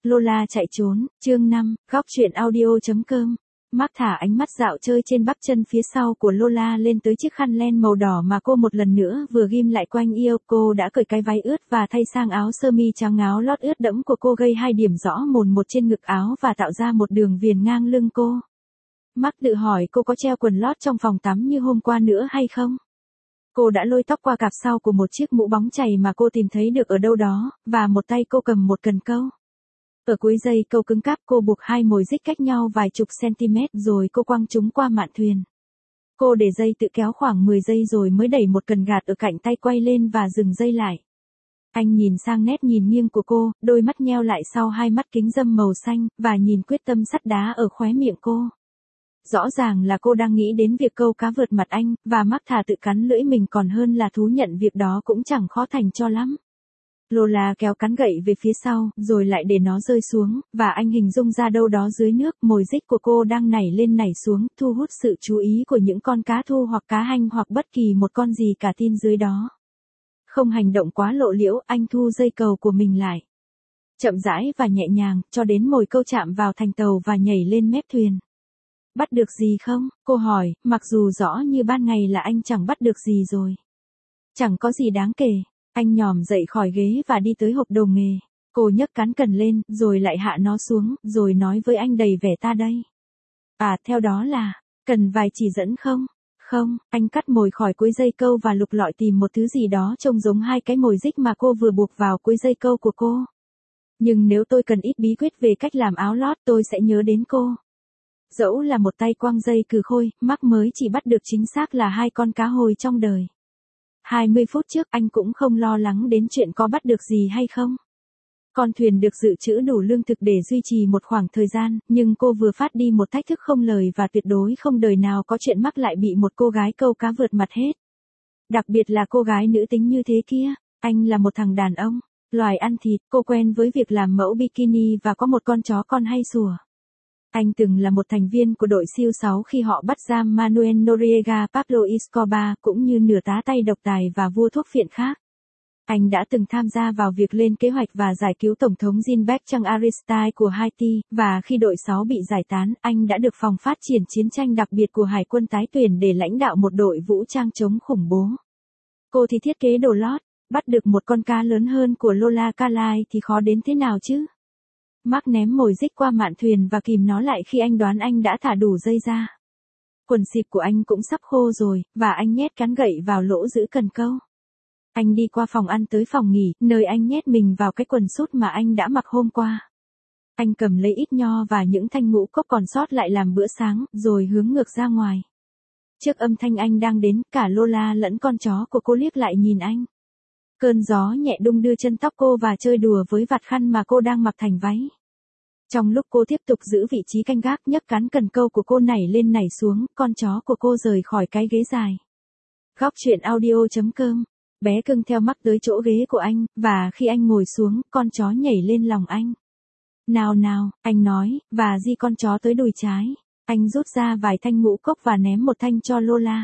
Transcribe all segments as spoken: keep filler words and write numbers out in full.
Lola chạy trốn, chương năm, góc truyện audio.com. Mark thả ánh mắt dạo chơi trên bắp chân phía sau của Lola lên tới chiếc khăn len màu đỏ mà cô một lần nữa vừa ghim lại quanh eo. Cô đã cởi cái váy ướt và thay sang áo sơ mi trắng, áo lót ướt đẫm của cô gây hai điểm rõ mồn một trên ngực áo và tạo ra một đường viền ngang lưng cô. Mark tự hỏi cô có treo quần lót trong phòng tắm như hôm qua nữa hay không? Cô đã lôi tóc qua cặp sau của một chiếc mũ bóng chày mà cô tìm thấy được ở đâu đó, và một tay cô cầm một cần câu. Ở cuối dây câu cứng cáp, cô buộc hai mồi dích cách nhau vài chục cm rồi cô quăng chúng qua mạn thuyền. Cô để dây tự kéo khoảng mười giây rồi mới đẩy một cần gạt ở cạnh tay quay lên và dừng dây lại. Anh nhìn sang nét nhìn nghiêng của cô, đôi mắt nheo lại sau hai mắt kính râm màu xanh, và nhìn quyết tâm sắt đá ở khóe miệng cô. Rõ ràng là cô đang nghĩ đến việc câu cá vượt mặt anh, và Mark thà tự cắn lưỡi mình còn hơn là thú nhận việc đó cũng chẳng khó thành cho lắm. Lola kéo cán gậy về phía sau, rồi lại để nó rơi xuống, và anh hình dung ra đâu đó dưới nước, mồi dích của cô đang nảy lên nảy xuống, thu hút sự chú ý của những con cá thu hoặc cá hanh hoặc bất kỳ một con gì cả tin dưới đó. Không hành động quá lộ liễu, anh thu dây cầu của mình lại. Chậm rãi và nhẹ nhàng, cho đến mồi câu chạm vào thành tàu và nhảy lên mép thuyền. Bắt được gì không? Cô hỏi, mặc dù rõ như ban ngày là anh chẳng bắt được gì rồi. Chẳng có gì đáng kể. Anh nhòm dậy khỏi ghế và đi tới hộp đồ nghề. Cô nhấc cán cần lên, rồi lại hạ nó xuống, rồi nói với anh đầy vẻ ta đây. À, theo đó là, cần vài chỉ dẫn không? Không, anh cắt mồi khỏi cuối dây câu và lục lọi tìm một thứ gì đó trông giống hai cái mồi dích mà cô vừa buộc vào cuối dây câu của cô. Nhưng nếu tôi cần ít bí quyết về cách làm áo lót, tôi sẽ nhớ đến cô. Dẫu là một tay quăng dây cừ khôi, Mark mới chỉ bắt được chính xác là hai con cá hồi trong đời. hai mươi phút trước anh cũng không lo lắng đến chuyện có bắt được gì hay không. Con thuyền được dự trữ đủ lương thực để duy trì một khoảng thời gian, nhưng cô vừa phát đi một thách thức không lời và tuyệt đối không đời nào có chuyện Mark lại bị một cô gái câu cá vượt mặt hết. Đặc biệt là cô gái nữ tính như thế kia. Anh là một thằng đàn ông, loài ăn thịt, cô quen với việc làm mẫu bikini và có một con chó con hay sủa. Anh từng là một thành viên của đội siêu sáu khi họ bắt giam Manuel Noriega, Pablo Escobar, cũng như nửa tá tay độc tài và vua thuốc phiện khác. Anh đã từng tham gia vào việc lên kế hoạch và giải cứu Tổng thống Jean-Bertrand Aristide của Haiti, và khi đội sáu bị giải tán, anh đã được phòng phát triển chiến tranh đặc biệt của Hải quân tái tuyển để lãnh đạo một đội vũ trang chống khủng bố. Cô thì thiết kế đồ lót, bắt được một con cá lớn hơn của Lola Carlyle thì khó đến thế nào chứ? Mark ném mồi dích qua mạn thuyền và kìm nó lại khi anh đoán anh đã thả đủ dây ra. Quần xịp của anh cũng sắp khô rồi, và anh nhét cán gậy vào lỗ giữ cần câu. Anh đi qua phòng ăn tới phòng nghỉ, nơi anh nhét mình vào cái quần sút mà anh đã mặc hôm qua. Anh cầm lấy ít nho và những thanh ngũ cốc còn sót lại làm bữa sáng, rồi hướng ngược ra ngoài. Trước âm thanh anh đang đến, cả Lola lẫn con chó của cô liếc lại nhìn anh. Cơn gió nhẹ đung đưa chân tóc cô và chơi đùa với vạt khăn mà cô đang mặc thành váy. Trong lúc cô tiếp tục giữ vị trí canh gác, nhấc cán cần câu của cô nảy lên nảy xuống, con chó của cô rời khỏi cái ghế dài. Góc truyện audio.com. Bé cưng theo Mark tới chỗ ghế của anh, và khi anh ngồi xuống, con chó nhảy lên lòng anh. Nào nào, anh nói, và di con chó tới đùi trái. Anh rút ra vài thanh ngũ cốc và ném một thanh cho Lola.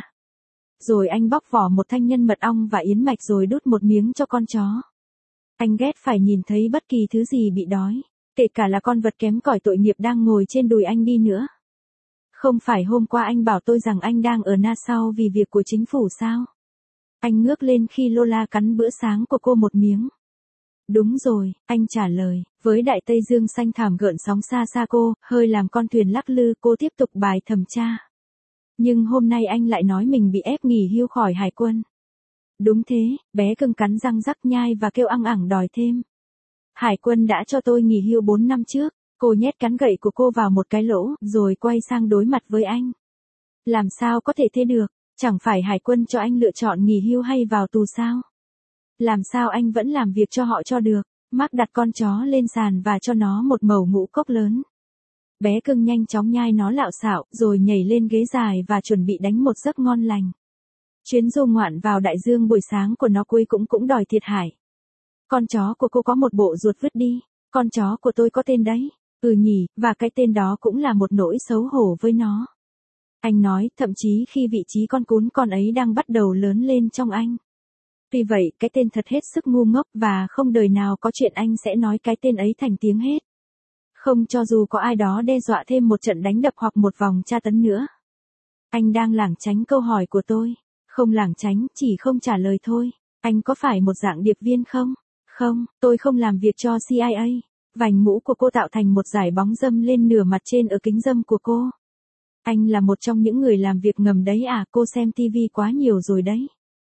Rồi anh bóc vỏ một thanh nhân mật ong và yến mạch rồi đút một miếng cho con chó. Anh ghét phải nhìn thấy bất kỳ thứ gì bị đói, kể cả là con vật kém cỏi tội nghiệp đang ngồi trên đùi anh đi nữa. Không phải hôm qua anh bảo tôi rằng anh đang ở Nassau vì việc của chính phủ sao? Anh ngước lên khi Lola cắn bữa sáng của cô một miếng. Đúng rồi, anh trả lời, với đại Tây Dương xanh thảm gợn sóng xa xa cô, hơi làm con thuyền lắc lư, cô tiếp tục bài thẩm tra. Nhưng hôm nay anh lại nói mình bị ép nghỉ hưu khỏi hải quân. Đúng thế, bé cưng cắn răng rắc nhai và kêu ăng ẳng đòi thêm. Hải quân đã cho tôi nghỉ hưu bốn năm trước. Cô nhét cán gậy của cô vào một cái lỗ, rồi quay sang đối mặt với anh. Làm sao có thể thế được, chẳng phải hải quân cho anh lựa chọn nghỉ hưu hay vào tù sao? Làm sao anh vẫn làm việc cho họ cho được? Mark đặt con chó lên sàn và cho nó một mẩu ngũ cốc lớn. Bé cưng nhanh chóng nhai nó lạo xạo, rồi nhảy lên ghế dài và chuẩn bị đánh một giấc ngon lành. Chuyến du ngoạn vào đại dương buổi sáng của nó cuối cũng cũng đòi thiệt hại. Con chó của cô có một bộ ruột vứt đi. Con chó của tôi có tên đấy. Ừ nhỉ, và cái tên đó cũng là một nỗi xấu hổ với nó. Anh nói, thậm chí khi vị trí con cún con ấy đang bắt đầu lớn lên trong anh. Tuy vậy, cái tên thật hết sức ngu ngốc và không đời nào có chuyện anh sẽ nói cái tên ấy thành tiếng hết. Không cho dù có ai đó đe dọa thêm một trận đánh đập hoặc một vòng tra tấn nữa. Anh đang lảng tránh câu hỏi của tôi. Không lảng tránh, chỉ không trả lời thôi. Anh có phải một dạng điệp viên không? Không, tôi không làm việc cho C I A. Vành mũ của cô tạo thành một dải bóng râm lên nửa mặt trên ở kính râm của cô. Anh là một trong những người làm việc ngầm đấy à, cô xem ti vi quá nhiều rồi đấy.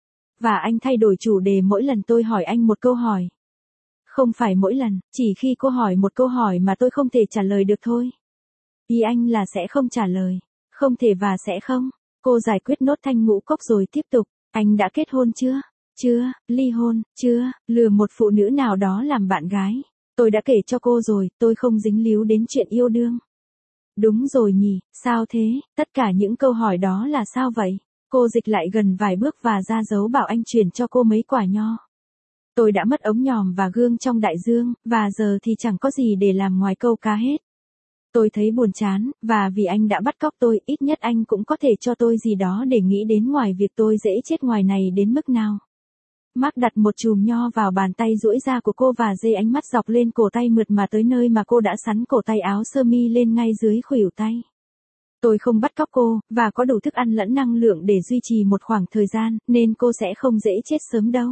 Và anh thay đổi chủ đề mỗi lần tôi hỏi anh một câu hỏi. Không phải mỗi lần, chỉ khi cô hỏi một câu hỏi mà tôi không thể trả lời được thôi. Ý anh là sẽ không trả lời. Không thể và sẽ không. Cô giải quyết nốt thanh ngũ cốc rồi tiếp tục. Anh đã kết hôn chưa? Chưa, ly hôn, chưa, lừa một phụ nữ nào đó làm bạn gái. Tôi đã kể cho cô rồi, tôi không dính líu đến chuyện yêu đương. Đúng rồi nhỉ, sao thế, tất cả những câu hỏi đó là sao vậy? Cô dịch lại gần vài bước và ra dấu bảo anh chuyển cho cô mấy quả nho. Tôi đã mất ống nhòm và gương trong đại dương, và giờ thì chẳng có gì để làm ngoài câu cá hết. Tôi thấy buồn chán, và vì anh đã bắt cóc tôi, ít nhất anh cũng có thể cho tôi gì đó để nghĩ đến ngoài việc tôi dễ chết ngoài này đến mức nào. Mark đặt một chùm nho vào bàn tay duỗi ra của cô và dây ánh mắt dọc lên cổ tay mượt mà tới nơi mà cô đã sắn cổ tay áo sơ mi lên ngay dưới khuỷu tay. Tôi không bắt cóc cô, và có đủ thức ăn lẫn năng lượng để duy trì một khoảng thời gian, nên cô sẽ không dễ chết sớm đâu.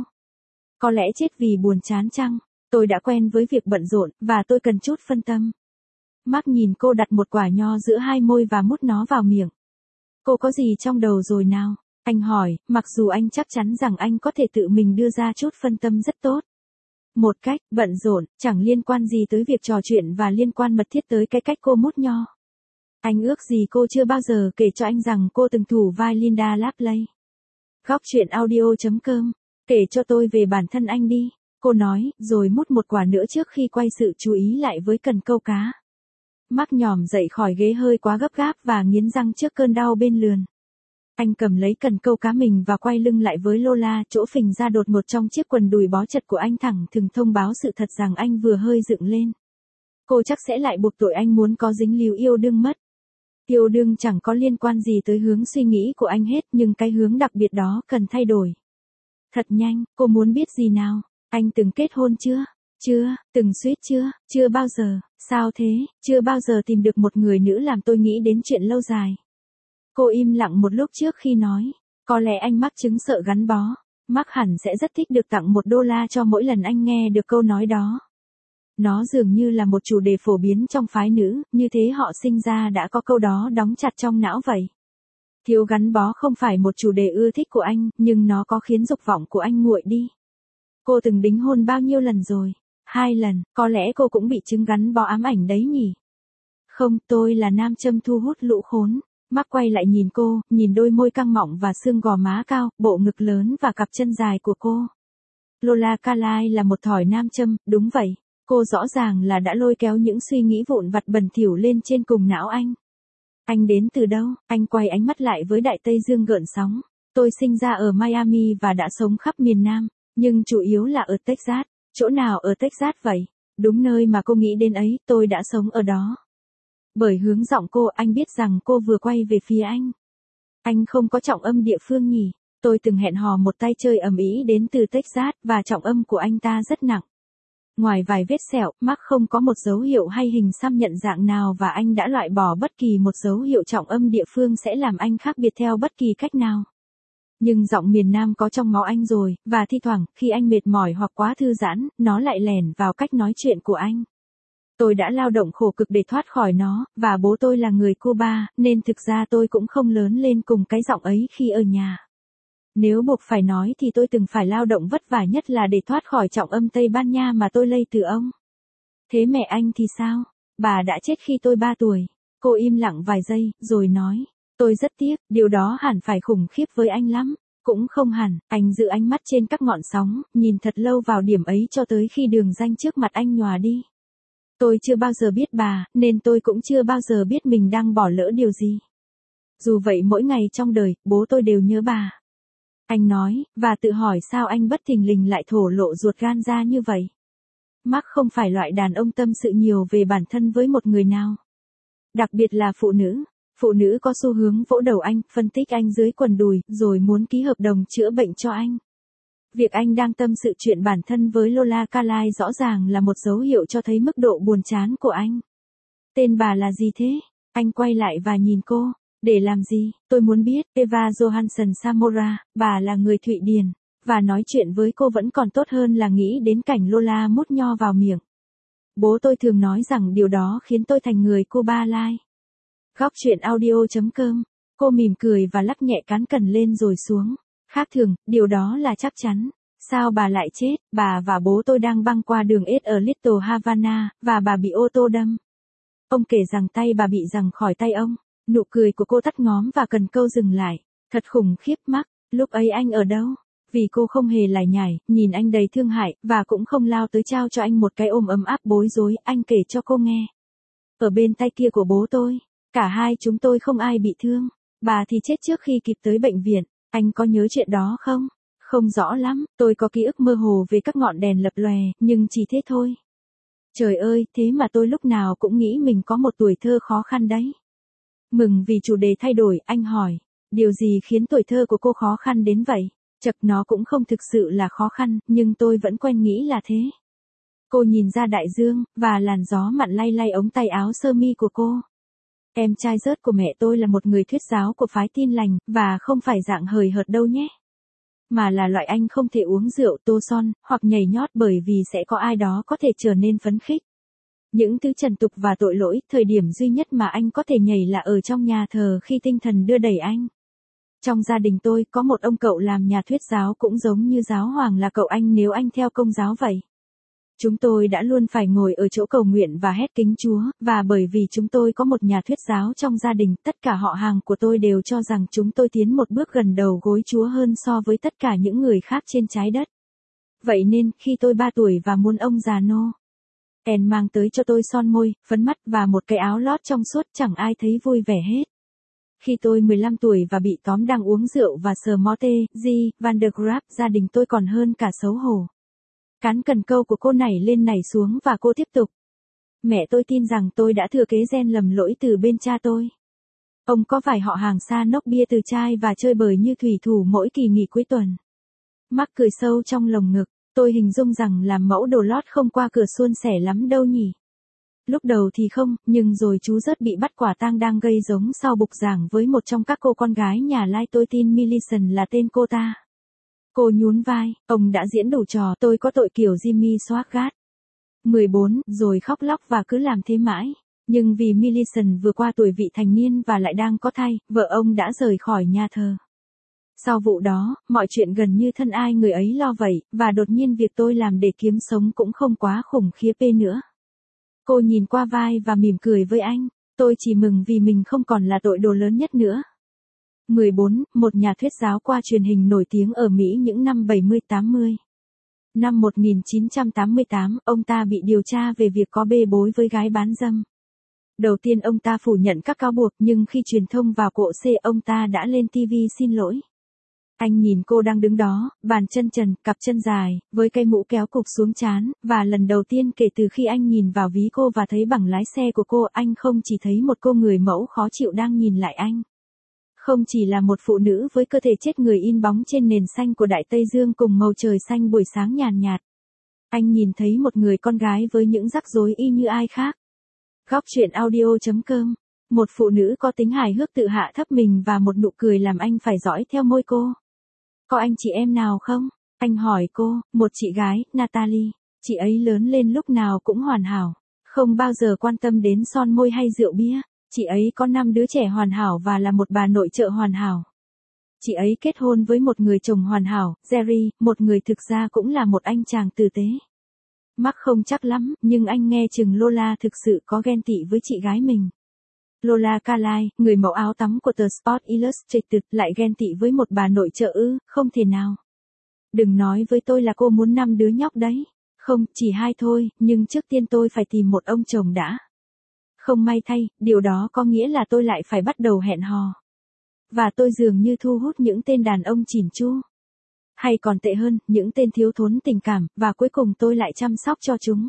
Có lẽ chết vì buồn chán chăng? Tôi đã quen với việc bận rộn, và tôi cần chút phân tâm. Mark nhìn cô đặt một quả nho giữa hai môi và mút nó vào miệng. Cô có gì trong đầu rồi nào? Anh hỏi, mặc dù anh chắc chắn rằng anh có thể tự mình đưa ra chút phân tâm rất tốt. Một cách, bận rộn, chẳng liên quan gì tới việc trò chuyện và liên quan mật thiết tới cái cách cô mút nho. Anh ước gì cô chưa bao giờ kể cho anh rằng cô từng thủ vai Linda Lapley. Góc chuyện audio chấm com. Kể cho tôi về bản thân anh đi, cô nói, rồi mút một quả nữa trước khi quay sự chú ý lại với cần câu cá. Mark nhòm dậy khỏi ghế hơi quá gấp gáp và nghiến răng trước cơn đau bên lườn. Anh cầm lấy cần câu cá mình và quay lưng lại với Lola, chỗ phình ra đột ngột trong chiếc quần đùi bó chật của anh thẳng thừng thông báo sự thật rằng anh vừa hơi dựng lên. Cô chắc sẽ lại buộc tội anh muốn có dính líu yêu đương mất. Yêu đương chẳng có liên quan gì tới hướng suy nghĩ của anh hết, nhưng cái hướng đặc biệt đó cần thay đổi. Thật nhanh, cô muốn biết gì nào? Anh từng kết hôn chưa? Chưa, từng suýt chưa? Chưa bao giờ. Sao thế? Chưa bao giờ tìm được một người nữ làm tôi nghĩ đến chuyện lâu dài. Cô im lặng một lúc trước khi nói. Có lẽ anh mắc chứng sợ gắn bó. Mark hẳn sẽ rất thích được tặng một đô la cho mỗi lần anh nghe được câu nói đó. Nó dường như là một chủ đề phổ biến trong phái nữ, như thế họ sinh ra đã có câu đó đóng chặt trong não vậy. Thiếu gắn bó không phải một chủ đề ưa thích của anh, nhưng nó có khiến dục vọng của anh nguội đi. Cô từng đính hôn bao nhiêu lần rồi? Hai lần, có lẽ cô cũng bị chứng gắn bó ám ảnh đấy nhỉ? Không, tôi là nam châm thu hút lũ khốn. Mark quay lại nhìn cô, nhìn đôi môi căng mọng và xương gò má cao, bộ ngực lớn và cặp chân dài của cô. Lola Carlyle là một thỏi nam châm, đúng vậy. Cô rõ ràng là đã lôi kéo những suy nghĩ vụn vặt bẩn thỉu lên trên cùng não anh. Anh đến từ đâu? Anh quay ánh mắt lại với đại Tây Dương gợn sóng. Tôi sinh ra ở Miami và đã sống khắp miền Nam, nhưng chủ yếu là ở Texas. Chỗ nào ở Texas vậy? Đúng nơi mà cô nghĩ đến ấy, tôi đã sống ở đó. Bởi hướng giọng cô, anh biết rằng cô vừa quay về phía anh. Anh không có trọng âm địa phương nhỉ? Tôi từng hẹn hò một tay chơi ầm ĩ đến từ Texas, và trọng âm của anh ta rất nặng. Ngoài vài vết sẹo, Mark không có một dấu hiệu hay hình xăm nhận dạng nào, và anh đã loại bỏ bất kỳ một dấu hiệu trọng âm địa phương sẽ làm anh khác biệt theo bất kỳ cách nào. Nhưng giọng miền Nam có trong máu anh rồi, và thi thoảng, khi anh mệt mỏi hoặc quá thư giãn, nó lại lẻn vào cách nói chuyện của anh. Tôi đã lao động khổ cực để thoát khỏi nó, và bố tôi là người Cuba, nên thực ra tôi cũng không lớn lên cùng cái giọng ấy khi ở nhà. Nếu buộc phải nói thì tôi từng phải lao động vất vả nhất là để thoát khỏi trọng âm Tây Ban Nha mà tôi lây từ ông. Thế mẹ anh thì sao? Bà đã chết khi tôi ba tuổi. Cô im lặng vài giây, rồi nói. Tôi rất tiếc, điều đó hẳn phải khủng khiếp với anh lắm. Cũng không hẳn, anh giữ ánh mắt trên các ngọn sóng, nhìn thật lâu vào điểm ấy cho tới khi đường ranh trước mặt anh nhòa đi. Tôi chưa bao giờ biết bà, nên tôi cũng chưa bao giờ biết mình đang bỏ lỡ điều gì. Dù vậy mỗi ngày trong đời, bố tôi đều nhớ bà. Anh nói, và tự hỏi sao anh bất thình lình lại thổ lộ ruột gan ra như vậy. Mark không phải loại đàn ông tâm sự nhiều về bản thân với một người nào. Đặc biệt là phụ nữ. Phụ nữ có xu hướng vỗ đầu anh, phân tích anh dưới quần đùi, rồi muốn ký hợp đồng chữa bệnh cho anh. Việc anh đang tâm sự chuyện bản thân với Lola Carlyle rõ ràng là một dấu hiệu cho thấy mức độ buồn chán của anh. Tên bà là gì thế? Anh quay lại và nhìn cô. Để làm gì? Tôi muốn biết. Eva Johansson Samora, bà là người Thụy Điển. Và nói chuyện với cô vẫn còn tốt hơn là nghĩ đến cảnh Lola mút nho vào miệng. Bố tôi thường nói rằng điều đó khiến tôi thành người Cuba Lai. Góc chuyện audio chấm com. Cô mỉm cười và lắc nhẹ cán cần lên rồi xuống. Khác thường, điều đó là chắc chắn. Sao bà lại chết? Bà và bố tôi đang băng qua đường ết ở Little Havana, và bà bị ô tô đâm. Ông kể rằng tay bà bị giằng khỏi tay ông. Nụ cười của cô tắt ngóm và cần câu dừng lại. Thật khủng khiếp Mark, lúc ấy anh ở đâu? Vì cô không hề lải nhải, nhìn anh đầy thương hại, và cũng không lao tới trao cho anh một cái ôm ấm áp bối rối, anh kể cho cô nghe. Ở bên tay kia của bố tôi, cả hai chúng tôi không ai bị thương. Bà thì chết trước khi kịp tới bệnh viện. Anh có nhớ chuyện đó không? Không rõ lắm, tôi có ký ức mơ hồ về các ngọn đèn lập lòe, nhưng chỉ thế thôi. Trời ơi, thế mà tôi lúc nào cũng nghĩ mình có một tuổi thơ khó khăn đấy. Mừng vì chủ đề thay đổi, anh hỏi. Điều gì khiến tuổi thơ của cô khó khăn đến vậy? Chật, nó cũng không thực sự là khó khăn, nhưng tôi vẫn quen nghĩ là thế. Cô nhìn ra đại dương, và làn gió mặn lay lay ống tay áo sơ mi của cô. Em trai rớt của mẹ tôi là một người thuyết giáo của phái Tin lành, và không phải dạng hời hợt đâu nhé. Mà là loại anh không thể uống rượu tô son, hoặc nhảy nhót bởi vì sẽ có ai đó có thể trở nên phấn khích. Những thứ trần tục và tội lỗi, thời điểm duy nhất mà anh có thể nhảy là ở trong nhà thờ khi tinh thần đưa đẩy anh. Trong gia đình tôi có một ông cậu làm nhà thuyết giáo cũng giống như giáo hoàng là cậu anh nếu anh theo công giáo vậy. Chúng tôi đã luôn phải ngồi ở chỗ cầu nguyện và hét kính Chúa, và bởi vì chúng tôi có một nhà thuyết giáo trong gia đình, tất cả họ hàng của tôi đều cho rằng chúng tôi tiến một bước gần đầu gối Chúa hơn so với tất cả những người khác trên trái đất. Vậy nên, khi tôi ba tuổi và muốn ông già nô En mang tới cho tôi son môi, phấn mắt và một cái áo lót trong suốt, chẳng ai thấy vui vẻ hết. Khi tôi mười lăm tuổi và bị tóm đang uống rượu và sờ mó tê, G. Van der Graaf, gia đình tôi còn hơn cả xấu hổ. Cán cần câu của cô nảy lên nảy xuống và cô tiếp tục. Mẹ tôi tin rằng tôi đã thừa kế gen lầm lỗi từ bên cha tôi. Ông có vài họ hàng xa nốc bia từ chai và chơi bời như thủy thủ mỗi kỳ nghỉ cuối tuần. Mark cười sâu trong lồng ngực. Tôi hình dung rằng làm mẫu đồ lót không qua cửa suôn sẻ lắm đâu nhỉ. Lúc đầu thì không, nhưng rồi chú rớt bị bắt quả tang đang gây giống sau bục giảng với một trong các cô con gái nhà lai, tôi tin Millicent là tên cô ta. Cô nhún vai, ông đã diễn đủ trò, tôi có tội kiểu Jimmy Swaggart. mười bốn, rồi khóc lóc và cứ làm thế mãi. Nhưng vì Millicent vừa qua tuổi vị thành niên và lại đang có thai, vợ ông đã rời khỏi nhà thờ. Sau vụ đó, mọi chuyện gần như thân ai người ấy lo vậy, và đột nhiên việc tôi làm để kiếm sống cũng không quá khủng khiếp nữa. Cô nhìn qua vai và mỉm cười với anh, tôi chỉ mừng vì mình không còn là tội đồ lớn nhất nữa. mười bốn, một nhà thuyết giáo qua truyền hình nổi tiếng ở Mỹ những năm bảy mươi tám mươi. Năm một nghìn chín trăm tám mươi tám, ông ta bị điều tra về việc có bê bối với gái bán dâm. Đầu tiên ông ta phủ nhận các cáo buộc, nhưng khi truyền thông vào cộ C, ông ta đã lên ti vi xin lỗi. Anh nhìn cô đang đứng đó, bàn chân trần, cặp chân dài, với cây mũ kéo cục xuống trán, và lần đầu tiên kể từ khi anh nhìn vào ví cô và thấy bằng lái xe của cô, anh không chỉ thấy một cô người mẫu khó chịu đang nhìn lại anh. Không chỉ là một phụ nữ với cơ thể chết người in bóng trên nền xanh của Đại Tây Dương cùng màu trời xanh buổi sáng nhàn nhạt. Anh nhìn thấy một người con gái với những rắc rối y như ai khác. Góc chuyện audio chấm com. Một phụ nữ có tính hài hước tự hạ thấp mình và một nụ cười làm anh phải dõi theo môi cô. Có anh chị em nào không? Anh hỏi cô, một chị gái, Natalie. Chị ấy lớn lên lúc nào cũng hoàn hảo. Không bao giờ quan tâm đến son môi hay rượu bia. Chị ấy có năm đứa trẻ hoàn hảo và là một bà nội trợ hoàn hảo. Chị ấy kết hôn với một người chồng hoàn hảo, Jerry, một người thực ra cũng là một anh chàng tử tế. Mark không chắc lắm, nhưng anh nghe chừng Lola thực sự có ghen tị với chị gái mình. Lola Carlyle, người mẫu áo tắm của tờ Sport Illustrated, lại ghen tị với một bà nội trợ ư, không thể nào. Đừng nói với tôi là cô muốn năm đứa nhóc đấy. Không, chỉ hai thôi, nhưng trước tiên tôi phải tìm một ông chồng đã. Không may thay, điều đó có nghĩa là tôi lại phải bắt đầu hẹn hò. Và tôi dường như thu hút những tên đàn ông chỉn chu. Hay còn tệ hơn, những tên thiếu thốn tình cảm, và cuối cùng tôi lại chăm sóc cho chúng.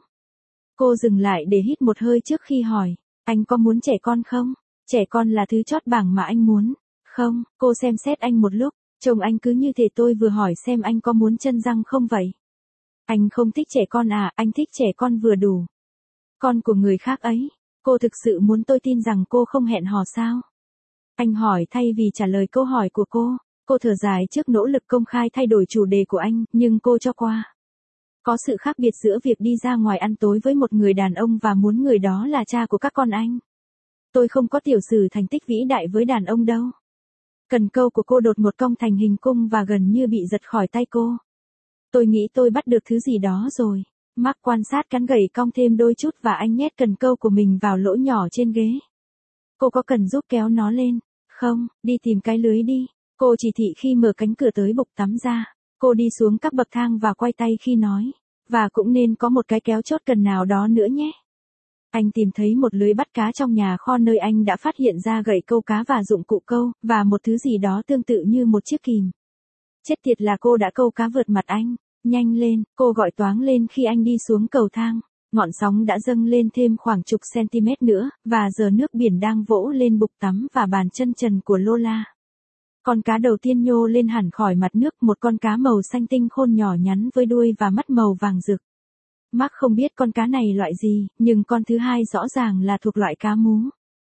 Cô dừng lại để hít một hơi trước khi hỏi, anh có muốn trẻ con không? Trẻ con là thứ chót bảng mà anh muốn. Không, cô xem xét anh một lúc, trông anh cứ như thể tôi vừa hỏi xem anh có muốn chân răng không vậy. Anh không thích trẻ con à, anh thích trẻ con vừa đủ. Con của người khác ấy. Cô thực sự muốn tôi tin rằng cô không hẹn hò sao? Anh hỏi thay vì trả lời câu hỏi của cô. Cô thở dài trước nỗ lực công khai thay đổi chủ đề của anh, nhưng cô cho qua. Có sự khác biệt giữa việc đi ra ngoài ăn tối với một người đàn ông và muốn người đó là cha của các con anh. Tôi không có tiểu sử thành tích vĩ đại với đàn ông đâu. Cần câu của cô đột ngột cong thành hình cung và gần như bị giật khỏi tay cô. Tôi nghĩ tôi bắt được thứ gì đó rồi. Mark quan sát cán gậy cong thêm đôi chút và anh nhét cần câu của mình vào lỗ nhỏ trên ghế. Cô có cần giúp kéo nó lên? Không, đi tìm cái lưới đi. Cô chỉ thị khi mở cánh cửa tới bục tắm ra. Cô đi xuống các bậc thang và quay tay khi nói. Và cũng nên có một cái kéo chốt cần nào đó nữa nhé. Anh tìm thấy một lưới bắt cá trong nhà kho nơi anh đã phát hiện ra gậy câu cá và dụng cụ câu, và một thứ gì đó tương tự như một chiếc kìm. Chết tiệt là cô đã câu cá vượt mặt anh. Nhanh lên, cô gọi toáng lên khi anh đi xuống cầu thang. Ngọn sóng đã dâng lên thêm khoảng chục centimet nữa, và giờ nước biển đang vỗ lên bục tắm và bàn chân trần của Lola. Con cá đầu tiên nhô lên hẳn khỏi mặt nước, một con cá màu xanh tinh khôn nhỏ nhắn với đuôi và mắt màu vàng rực. Mark không biết con cá này loại gì, nhưng con thứ hai rõ ràng là thuộc loại cá mú.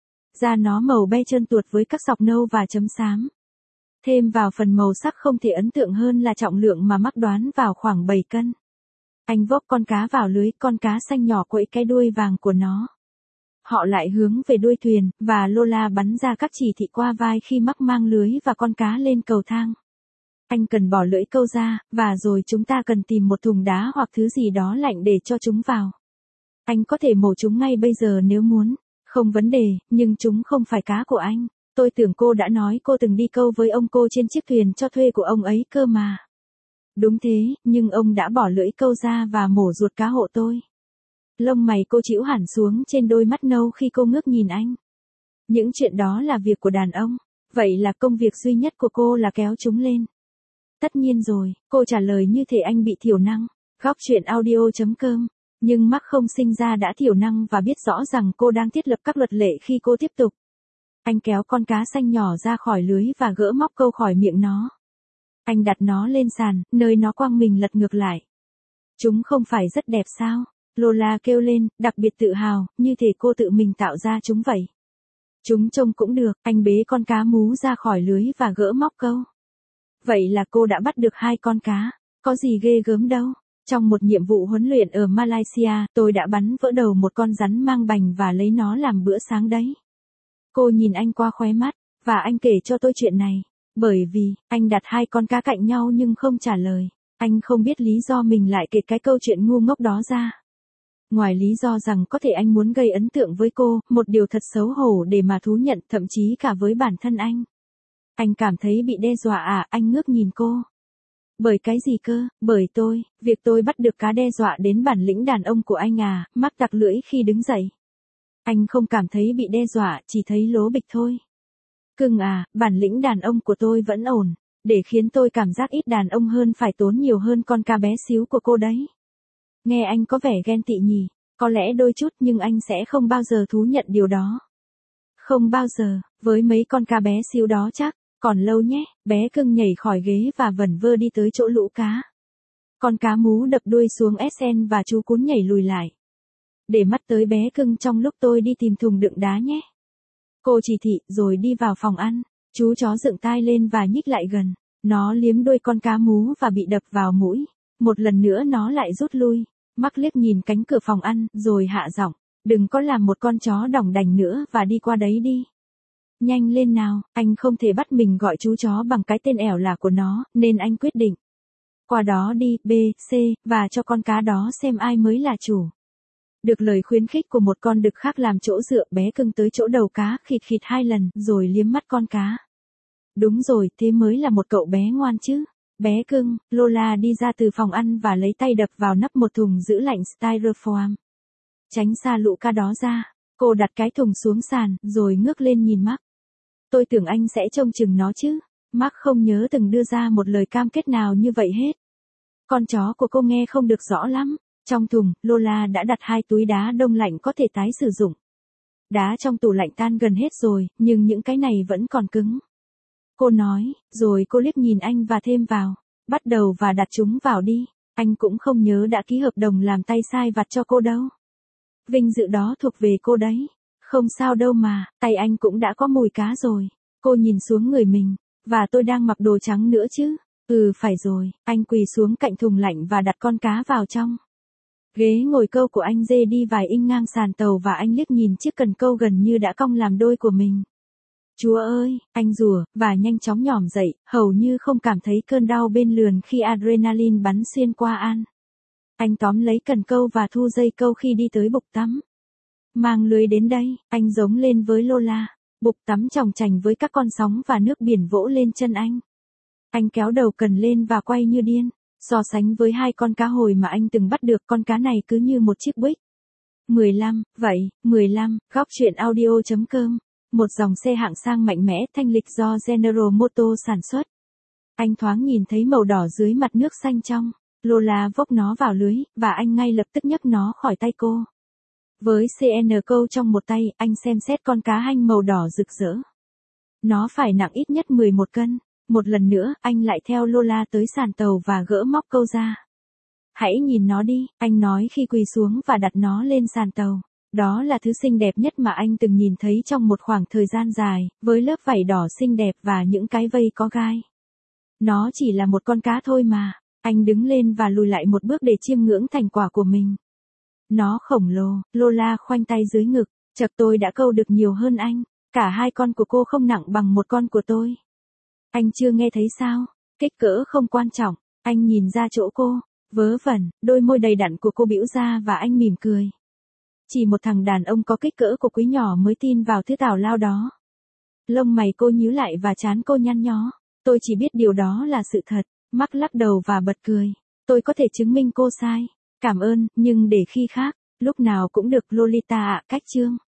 Da nó màu be trơn tuột với các sọc nâu và chấm xám. Thêm vào phần màu sắc không thể ấn tượng hơn là trọng lượng mà Mark đoán vào khoảng bảy cân. Anh vốc con cá vào lưới, con cá xanh nhỏ quẫy cái đuôi vàng của nó. Họ lại hướng về đuôi thuyền, và Lola bắn ra các chỉ thị qua vai khi Mark mang lưới và con cá lên cầu thang. Anh cần bỏ lưỡi câu ra, và rồi chúng ta cần tìm một thùng đá hoặc thứ gì đó lạnh để cho chúng vào. Anh có thể mổ chúng ngay bây giờ nếu muốn. Không vấn đề, nhưng chúng không phải cá của anh. Tôi tưởng cô đã nói cô từng đi câu với ông cô trên chiếc thuyền cho thuê của ông ấy cơ mà. Đúng thế, nhưng ông đã bỏ lưỡi câu ra và mổ ruột cá hộ tôi. Lông mày cô chĩu hẳn xuống trên đôi mắt nâu khi cô ngước nhìn anh. Những chuyện đó là việc của đàn ông. Vậy là công việc duy nhất của cô là kéo chúng lên. Tất nhiên rồi, cô trả lời như thể anh bị thiểu năng. Góc truyện audio chấm com. Nhưng Mark không sinh ra đã thiểu năng và biết rõ rằng cô đang thiết lập các luật lệ khi cô tiếp tục. Anh kéo con cá xanh nhỏ ra khỏi lưới và gỡ móc câu khỏi miệng nó. Anh đặt nó lên sàn, nơi nó quăng mình lật ngược lại. Chúng không phải rất đẹp sao? Lola kêu lên, đặc biệt tự hào, như thể cô tự mình tạo ra chúng vậy. Chúng trông cũng được, anh bế con cá mú ra khỏi lưới và gỡ móc câu. Vậy là cô đã bắt được hai con cá, có gì ghê gớm đâu. Trong một nhiệm vụ huấn luyện ở Malaysia, tôi đã bắn vỡ đầu một con rắn mang bành và lấy nó làm bữa sáng đấy. Cô nhìn anh qua khóe mắt, và anh kể cho tôi chuyện này. Bởi vì, anh đặt hai con cá cạnh nhau nhưng không trả lời. Anh không biết lý do mình lại kể cái câu chuyện ngu ngốc đó ra. Ngoài lý do rằng có thể anh muốn gây ấn tượng với cô, một điều thật xấu hổ để mà thú nhận, thậm chí cả với bản thân anh. Anh cảm thấy bị đe dọa à, anh ngước nhìn cô. Bởi cái gì cơ, bởi tôi, việc tôi bắt được cá đe dọa đến bản lĩnh đàn ông của anh à, Mark tặc lưỡi khi đứng dậy. Anh không cảm thấy bị đe dọa, chỉ thấy lố bịch thôi. Cưng à, bản lĩnh đàn ông của tôi vẫn ổn, để khiến tôi cảm giác ít đàn ông hơn phải tốn nhiều hơn con cá bé xíu của cô đấy. Nghe anh có vẻ ghen tị nhỉ, có lẽ đôi chút nhưng anh sẽ không bao giờ thú nhận điều đó. Không bao giờ, với mấy con cá bé xíu đó chắc, còn lâu nhé, bé cưng nhảy khỏi ghế và vẩn vơ đi tới chỗ lũ cá. Con cá mú đập đuôi xuống ét en và chú cún nhảy lùi lại. Để mắt tới bé cưng trong lúc tôi đi tìm thùng đựng đá nhé. Cô chỉ thị rồi đi vào phòng ăn, chú chó dựng tai lên và nhích lại gần. Nó liếm đuôi con cá mú và bị đập vào mũi. Một lần nữa nó lại rút lui. Mark liếc nhìn cánh cửa phòng ăn, rồi hạ giọng. Đừng có làm một con chó đỏng đành nữa và đi qua đấy đi. Nhanh lên nào, anh không thể bắt mình gọi chú chó bằng cái tên ẻo lả của nó, nên anh quyết định. Qua đó đi, B, C, và cho con cá đó xem ai mới là chủ. Được lời khuyến khích của một con đực khác làm chỗ dựa, bé cưng tới chỗ đầu cá khịt khịt hai lần, rồi liếm mắt con cá. Đúng rồi, thế mới là một cậu bé ngoan chứ. Bé cưng, Lola đi ra từ phòng ăn và lấy tay đập vào nắp một thùng giữ lạnh styrofoam. Tránh xa lũ cá đó ra. Cô đặt cái thùng xuống sàn, rồi ngước lên nhìn Mark. Tôi tưởng anh sẽ trông chừng nó chứ. Mark không nhớ từng đưa ra một lời cam kết nào như vậy hết. Con chó của cô nghe không được rõ lắm. Trong thùng, Lola đã đặt hai túi đá đông lạnh có thể tái sử dụng. Đá trong tủ lạnh tan gần hết rồi, nhưng những cái này vẫn còn cứng. Cô nói, rồi cô liếc nhìn anh và thêm vào. Bắt đầu và đặt chúng vào đi. Anh cũng không nhớ đã ký hợp đồng làm tay sai vặt cho cô đâu. Vinh dự đó thuộc về cô đấy. Không sao đâu mà, tay anh cũng đã có mùi cá rồi. Cô nhìn xuống người mình, và tôi đang mặc đồ trắng nữa chứ. Ừ phải rồi, anh quỳ xuống cạnh thùng lạnh và đặt con cá vào trong. Ghế ngồi câu của anh dê đi vài inch ngang sàn tàu và anh liếc nhìn chiếc cần câu gần như đã cong làm đôi của mình. Chúa ơi, anh rủa, và nhanh chóng nhỏm dậy, hầu như không cảm thấy cơn đau bên lườn khi adrenaline bắn xuyên qua an. Anh tóm lấy cần câu và thu dây câu khi đi tới bục tắm. Mang lưới đến đây, anh giống lên với Lola. Bục tắm chòng chành với các con sóng và nước biển vỗ lên chân anh. Anh kéo đầu cần lên và quay như điên. So sánh với hai con cá hồi mà anh từng bắt được, con cá này cứ như một chiếc buick. mười lăm, vậy, mười lăm, góc truyện audio chấm com. Một dòng xe hạng sang mạnh mẽ thanh lịch do General Motors sản xuất. Anh thoáng nhìn thấy màu đỏ dưới mặt nước xanh trong. Lola vốc nó vào lưới, và anh ngay lập tức nhấc nó khỏi tay cô. Với xê en câu trong một tay, anh xem xét con cá hanh màu đỏ rực rỡ. Nó phải nặng ít nhất mười một cân. Một lần nữa, anh lại theo Lola tới sàn tàu và gỡ móc câu ra. Hãy nhìn nó đi, anh nói khi quỳ xuống và đặt nó lên sàn tàu. Đó là thứ xinh đẹp nhất mà anh từng nhìn thấy trong một khoảng thời gian dài, với lớp vảy đỏ xinh đẹp và những cái vây có gai. Nó chỉ là một con cá thôi mà. Anh đứng lên và lùi lại một bước để chiêm ngưỡng thành quả của mình. Nó khổng lồ, Lola khoanh tay dưới ngực. Chật, tôi đã câu được nhiều hơn anh. Cả hai con của cô không nặng bằng một con của tôi. Anh chưa nghe thấy sao? Kích cỡ không quan trọng. Anh nhìn ra chỗ cô. Vớ vẩn, đôi môi đầy đặn của cô bĩu ra và anh mỉm cười. Chỉ một thằng đàn ông có kích cỡ của quý nhỏ mới tin vào thứ tào lao đó. Lông mày cô nhíu lại và trán cô nhăn nhó. Tôi chỉ biết điều đó là sự thật. Mark lắc đầu và bật cười. Tôi có thể chứng minh cô sai. Cảm ơn, nhưng để khi khác, lúc nào cũng được Lolita ạ. Cách chương.